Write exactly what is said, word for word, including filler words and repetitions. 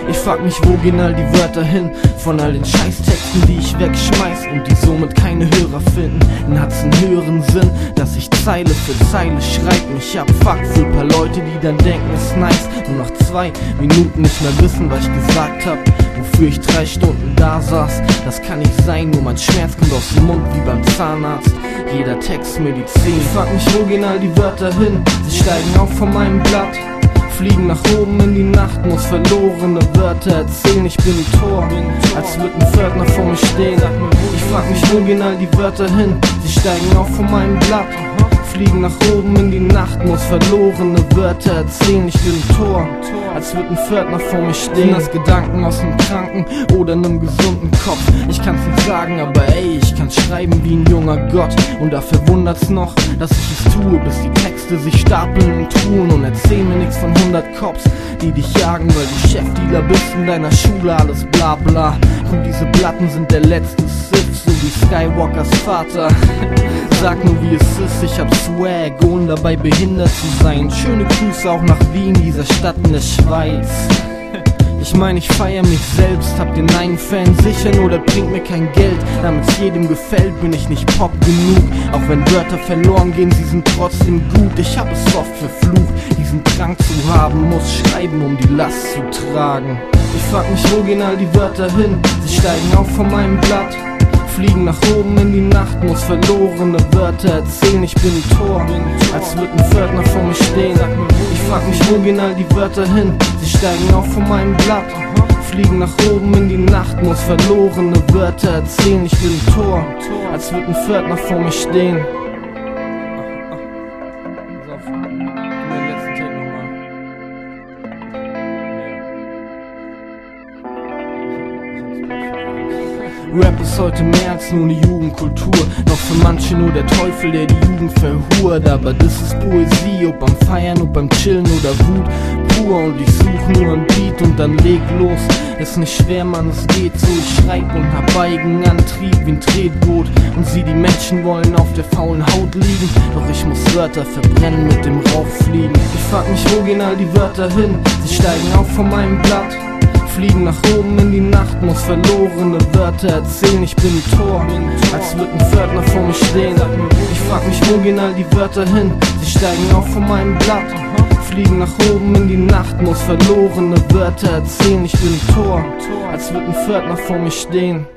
Ich frag mich, wo gehen all die Wörter hin? Von all den Scheißtexten, die ich wegschmeiß und die somit keine Hörer finden. Denn hat's einen höheren Sinn, dass ich Zeile für Zeile schreib. Ich hab Fuck für paar Leute, die dann denken, ist nice. Nur nach zwei Minuten nicht mehr wissen, was ich gesagt hab. Wofür ich drei Stunden da saß, das kann nicht sein. Nur mein Schmerz kommt aus dem Mund wie beim Zahnarzt. Jeder Text Medizin. Ich frag mich, wo gehen all die Wörter hin? Sie steigen auf von meinem Blatt, fliegen nach oben in die Nacht, muss verlorene Wörter erzählen. Ich bin ein Tor, als wird ein Pförtner vor mir stehen. Ich frag mich, wo gehen all die Wörter hin? Sie steigen auf von meinem Blatt, fliegen nach oben in die Nacht, muss verlorene Wörter erzählen. Ich bin ein Tor, als wird ein Pförtner vor mir stehen. Sind das Gedanken aus einem kranken oder einem gesunden Kopf? Ich kann's nicht sagen, aber ey, ich kann's schreiben wie ein junger Gott. Und dafür wundert's noch, dass ich es tue, bis die Texte sich stapeln in Truhen. Und erzähl mir nix von hundert Cops, die dich jagen, weil du Chefdealer bist in deiner Schule, alles bla bla. Und diese Platten sind der letzte Sith, so wie Skywalkers Vater. Sag nur wie es ist, ich hab Swag, ohne dabei behindert zu sein. Schöne Grüße auch nach Wien, dieser Stadt in der Schweiz. Ich mein, ich feier mich selbst, hab den einen Fan sicher, nur das bringt mir kein Geld. Damit's jedem gefällt, bin ich nicht Pop genug. Auch wenn Wörter verloren gehen, sie sind trotzdem gut. Ich hab es oft verflucht, diesen Drang zu haben, muss schreiben, um die Last zu tragen. Ich frag mich, wo gehen all die Wörter hin? Sie steigen auf von meinem Blatt, fliegen nach oben in die Nacht, muss verlorene Wörter erzählen. Ich bin ein Tor, als wird ein Pförtner vor mir stehen. Ich frag mich, wo gehen all die Wörter hin? Sie steigen auf von meinem Blatt, fliegen nach oben in die Nacht, muss verlorene Wörter erzählen. Ich bin ein Tor, als wird ein Pförtner vor mir stehen. Rap ist heute mehr als nur eine Jugendkultur, noch für manche nur der Teufel, der die Jugend verhurt. Aber das ist Poesie, ob beim Feiern, ob beim Chillen oder Wut pur. Und ich such nur ein Beat und dann leg los. Ist nicht schwer, man, es geht so. Ich schreib und hab Eigenantrieb wie ein Tretboot. Und sie, die Menschen, wollen auf der faulen Haut liegen. Doch ich muss Wörter verbrennen, mit dem Rauch fliegen. Ich frag mich, wo gehen all die Wörter hin? Sie steigen auf von meinem Blatt, fliegen nach oben in die Nacht, muss verlorene Wörter erzählen. Ich bin ein Tor, als wird ein Pförtner vor mir stehen. Ich frag mich, wo gehen all die Wörter hin? Sie steigen auf von meinem Blatt, fliegen nach oben in die Nacht, muss verlorene Wörter erzählen. Ich bin ein Tor, als wird ein Pförtner vor mir stehen.